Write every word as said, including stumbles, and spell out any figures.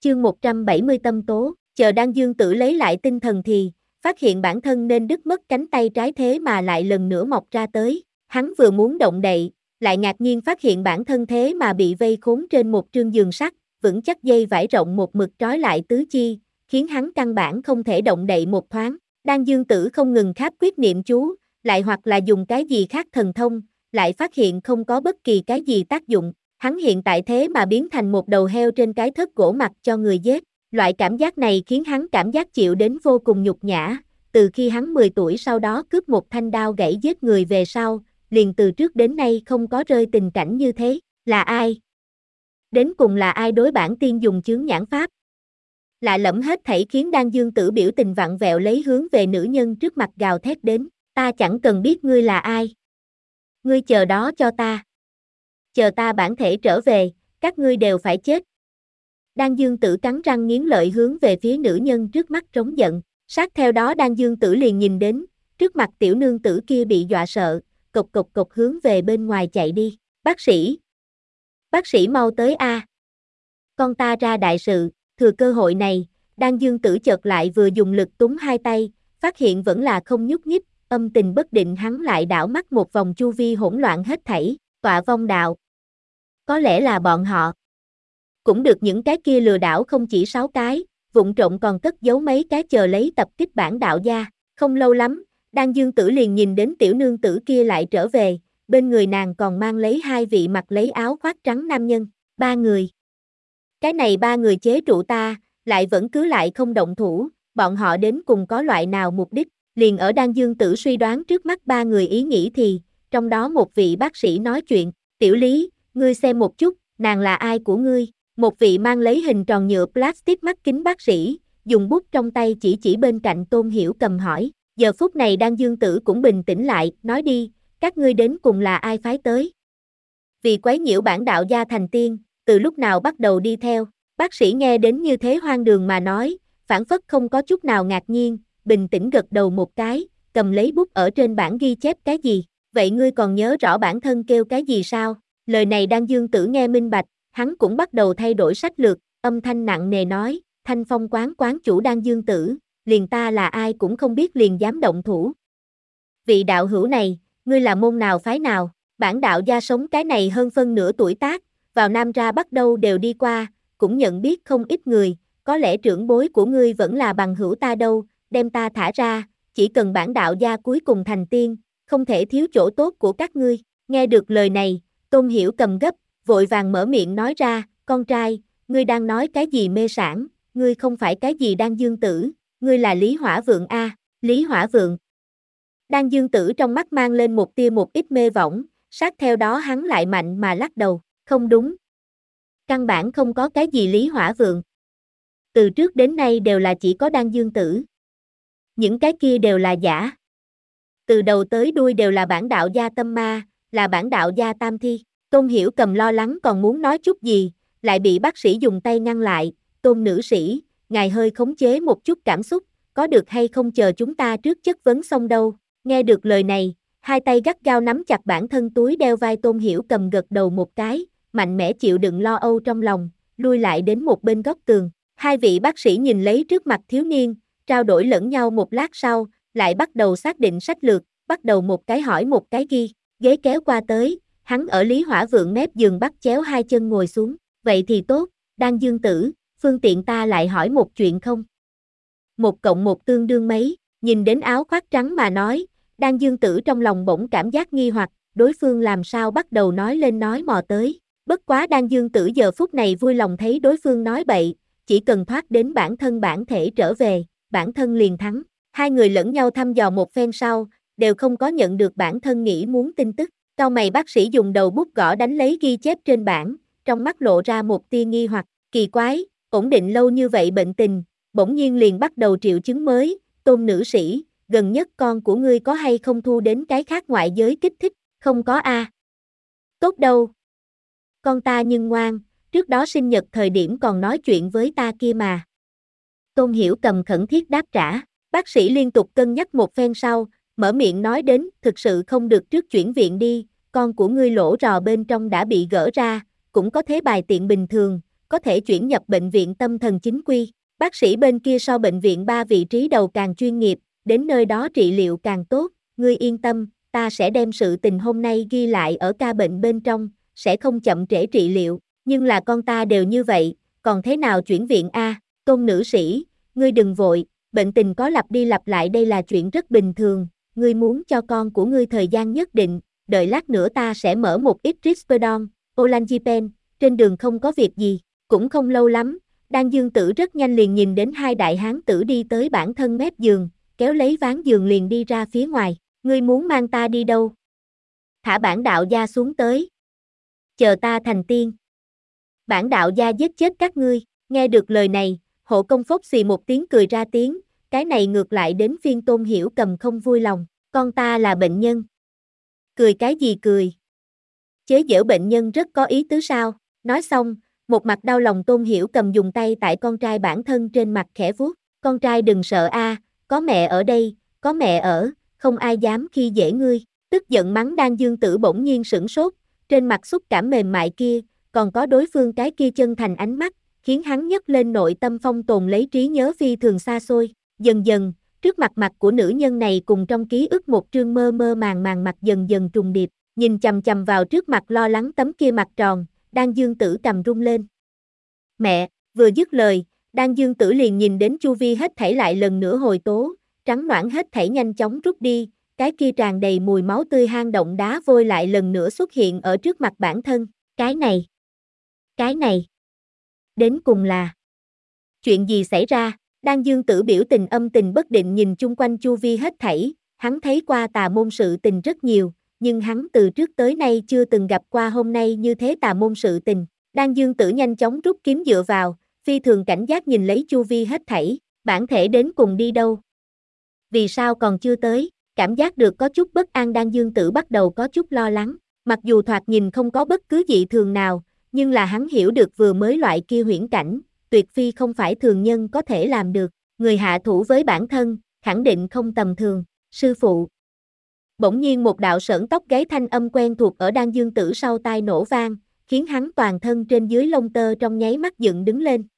Chương một trăm bảy mươi tâm tố, chờ Đan Dương Tử lấy lại tinh thần thì, phát hiện bản thân nên đứt mất cánh tay trái thế mà lại lần nữa mọc ra tới. Hắn vừa muốn động đậy, lại ngạc nhiên phát hiện bản thân thế mà bị vây khốn trên một trương giường sắt, vững chắc dây vải rộng một mực trói lại tứ chi, khiến hắn căn bản không thể động đậy một thoáng. Đan Dương Tử không ngừng kháp quyết niệm chú, lại hoặc là dùng cái gì khác thần thông, lại phát hiện không có bất kỳ cái gì tác dụng. Hắn hiện tại thế mà biến thành một đầu heo trên cái thớt gỗ mặc cho người giết. Loại cảm giác này khiến hắn cảm giác chịu đến vô cùng nhục nhã. Từ khi hắn mười tuổi sau đó cướp một thanh đao gãy giết người về sau, liền từ trước đến nay không có rơi tình cảnh như thế. Là ai? Đến cùng là ai đối bản tiên dùng chướng nhãn pháp? Lạ lẫm hết thảy khiến Đan Dương Tử biểu tình vặn vẹo lấy hướng về nữ nhân trước mặt gào thét đến. Ta chẳng cần biết ngươi là ai. Ngươi chờ đó cho ta. Chờ ta bản thể trở về, các ngươi đều phải chết. Đan Dương Tử cắn răng nghiến lợi hướng về phía nữ nhân trước mắt trống giận. Sát theo đó Đan Dương Tử liền nhìn đến, trước mặt tiểu nương tử kia bị dọa sợ, cộc cộc cộc hướng về bên ngoài chạy đi. Bác sĩ! Bác sĩ mau tới a! Con ta ra đại sự. Thừa cơ hội này, Đan Dương Tử chợt lại vừa dùng lực túm hai tay, phát hiện vẫn là không nhúc nhích, âm tình bất định hắn lại đảo mắt một vòng chu vi hỗn loạn hết thảy, tọa vong đạo. Có lẽ là bọn họ. Cũng được những cái kia lừa đảo không chỉ sáu cái, vụng trộm còn cất giấu mấy cái chờ lấy tập kích bản đạo gia. Không lâu lắm, Đan Dương Tử liền nhìn đến tiểu nương tử kia lại trở về, bên người nàng còn mang lấy hai vị mặc lấy áo khoác trắng nam nhân, ba người. Cái này ba người chế trụ ta, lại vẫn cứ lại không động thủ, bọn họ đến cùng có loại nào mục đích, liền ở Đan Dương Tử suy đoán trước mắt ba người ý nghĩ thì, trong đó một vị bác sĩ nói chuyện, tiểu Lý, ngươi xem một chút, nàng là ai của ngươi, một vị mang lấy hình tròn nhựa plastic mắt kính bác sĩ, dùng bút trong tay chỉ chỉ bên cạnh Tôn Hiểu Cầm hỏi, giờ phút này Đan Dương Tử cũng bình tĩnh lại, nói đi, các ngươi đến cùng là ai phái tới? Vì quấy nhiễu bản đạo gia thành tiên, từ lúc nào bắt đầu đi theo, bác sĩ nghe đến như thế hoang đường mà nói, phản phất không có chút nào ngạc nhiên, bình tĩnh gật đầu một cái, cầm lấy bút ở trên bảng ghi chép cái gì, vậy ngươi còn nhớ rõ bản thân kêu cái gì sao? Lời này Đan Dương Tử nghe minh bạch, hắn cũng bắt đầu thay đổi sách lược, âm thanh nặng nề nói, Thanh Phong quán quán chủ Đan Dương Tử, liền ta là ai cũng không biết liền dám động thủ. Vị đạo hữu này, ngươi là môn nào phái nào, bản đạo gia sống cái này hơn phân nửa tuổi tác, vào Nam ra Bắc đâu đều đi qua, cũng nhận biết không ít người, có lẽ trưởng bối của ngươi vẫn là bằng hữu ta đâu, đem ta thả ra, chỉ cần bản đạo gia cuối cùng thành tiên, không thể thiếu chỗ tốt của các ngươi. Nghe được lời này, Tôn Hiểu Cầm gấp, vội vàng mở miệng nói ra, con trai, ngươi đang nói cái gì mê sảng, ngươi không phải cái gì Đan Dương Tử, ngươi là Lý Hỏa Vượng a, Lý Hỏa Vượng. Đan Dương Tử trong mắt mang lên một tia một ít mê võng, sát theo đó hắn lại mạnh mà lắc đầu, không đúng. Căn bản không có cái gì Lý Hỏa Vượng. Từ trước đến nay đều là chỉ có Đan Dương Tử. Những cái kia đều là giả. Từ đầu tới đuôi đều là bản đạo gia tâm ma, là bản đạo gia tam thi. Tôn Hiểu Cầm lo lắng còn muốn nói chút gì, lại bị bác sĩ dùng tay ngăn lại, Tôn nữ sĩ, ngài hơi khống chế một chút cảm xúc, có được hay không chờ chúng ta trước chất vấn xong đâu. Nghe được lời này, hai tay gắt gao nắm chặt bản thân túi đeo vai Tôn Hiểu Cầm gật đầu một cái, mạnh mẽ chịu đựng lo âu trong lòng, lui lại đến một bên góc tường. Hai vị bác sĩ nhìn lấy trước mặt thiếu niên, trao đổi lẫn nhau một lát sau, lại bắt đầu xác định sách lược, bắt đầu một cái hỏi một cái ghi, ghế kéo qua tới, hắn ở Lý Hỏa Vượng mép giường bắt chéo hai chân ngồi xuống, vậy thì tốt, Đan Dương Tử, phương tiện ta lại hỏi một chuyện không? Một cộng một tương đương mấy, nhìn đến áo khoác trắng mà nói, Đan Dương Tử trong lòng bỗng cảm giác nghi hoặc, đối phương làm sao bắt đầu nói lên nói mò tới. Bất quá Đan Dương Tử giờ phút này vui lòng thấy đối phương nói bậy, chỉ cần thoát đến bản thân bản thể trở về, bản thân liền thắng. Hai người lẫn nhau thăm dò một phen sau, đều không có nhận được bản thân nghĩ muốn tin tức. Cau mày bác sĩ dùng đầu bút gõ đánh lấy ghi chép trên bảng, trong mắt lộ ra một tia nghi hoặc, kỳ quái, ổn định lâu như vậy bệnh tình, bỗng nhiên liền bắt đầu triệu chứng mới, Tôn nữ sĩ, gần nhất con của ngươi có hay không thu đến cái khác ngoại giới kích thích, không có a. À. Tốt đâu. Con ta nhưng ngoan, trước đó sinh nhật thời điểm còn nói chuyện với ta kia mà. Tôn Hiểu Cầm khẩn thiết đáp trả, bác sĩ liên tục cân nhắc một phen sau, mở miệng nói đến, thực sự không được trước chuyển viện đi, con của ngươi lỗ rò bên trong đã bị gỡ ra, cũng có thế bài tiện bình thường, có thể chuyển nhập bệnh viện tâm thần chính quy. Bác sĩ bên kia so bệnh viện ba vị trí đầu càng chuyên nghiệp, đến nơi đó trị liệu càng tốt, ngươi yên tâm, ta sẽ đem sự tình hôm nay ghi lại ở ca bệnh bên trong, sẽ không chậm trễ trị liệu, nhưng là con ta đều như vậy, còn thế nào chuyển viện a? Tôn nữ sĩ, ngươi đừng vội, bệnh tình có lặp đi lặp lại đây là chuyện rất bình thường, ngươi muốn cho con của ngươi thời gian nhất định, đợi lát nữa ta sẽ mở một ít Risperidone, Olanzapine, trên đường không có việc gì, cũng không lâu lắm, Đan Dương Tử rất nhanh liền nhìn đến hai đại hán tử đi tới bản thân mép giường, kéo lấy ván giường liền đi ra phía ngoài, ngươi muốn mang ta đi đâu? Thả bản đạo gia xuống tới. Chờ ta thành tiên. Bản đạo gia giết chết các ngươi, nghe được lời này, Hộ Công phốc xì một tiếng cười ra tiếng, cái này ngược lại đến phiên Tôn Hiểu Cầm không vui lòng, con ta là bệnh nhân. Cười cái gì cười? Chế giễu bệnh nhân rất có ý tứ sao? Nói xong, một mặt đau lòng Tôn Hiểu Cầm dùng tay tại con trai bản thân trên mặt khẽ vuốt, con trai đừng sợ a, có mẹ ở đây, có mẹ ở, không ai dám khi dễ ngươi, tức giận mắng Đan Dương Tử bỗng nhiên sửng sốt, trên mặt xúc cảm mềm mại kia, còn có đối phương cái kia chân thành ánh mắt, khiến hắn nhấc lên nội tâm phong tồn lấy trí nhớ phi thường xa xôi, dần dần, trước mặt mặt của nữ nhân này cùng trong ký ức một trương mơ mơ màng màng mặt dần dần trùng điệp, nhìn chằm chằm vào trước mặt lo lắng tấm kia mặt tròn, Đan Dương Tử cầm rung lên. Mẹ, vừa dứt lời, Đan Dương Tử liền nhìn đến chu vi hết thảy lại lần nữa hồi tố, trắng noãn hết thảy nhanh chóng rút đi, cái kia tràn đầy mùi máu tươi hang động đá vôi lại lần nữa xuất hiện ở trước mặt bản thân, cái này, cái này, đến cùng là, chuyện gì xảy ra? Đan Dương Tử biểu tình âm tình bất định nhìn chung quanh chu vi hết thảy, hắn thấy qua tà môn sự tình rất nhiều, nhưng hắn từ trước tới nay chưa từng gặp qua hôm nay như thế tà môn sự tình. Đan Dương Tử nhanh chóng rút kiếm dựa vào, phi thường cảnh giác nhìn lấy chu vi hết thảy, bản thể đến cùng đi đâu? Vì sao còn chưa tới? Cảm giác được có chút bất an Đan Dương Tử bắt đầu có chút lo lắng, mặc dù thoạt nhìn không có bất cứ dị thường nào, nhưng là hắn hiểu được vừa mới loại kia huyễn cảnh, tuyệt phi không phải thường nhân có thể làm được, người hạ thủ với bản thân, khẳng định không tầm thường, sư phụ. Bỗng nhiên một đạo sởn tóc gáy thanh âm quen thuộc ở Đan Dương Tử sau tai nổ vang, khiến hắn toàn thân trên dưới lông tơ trong nháy mắt dựng đứng lên,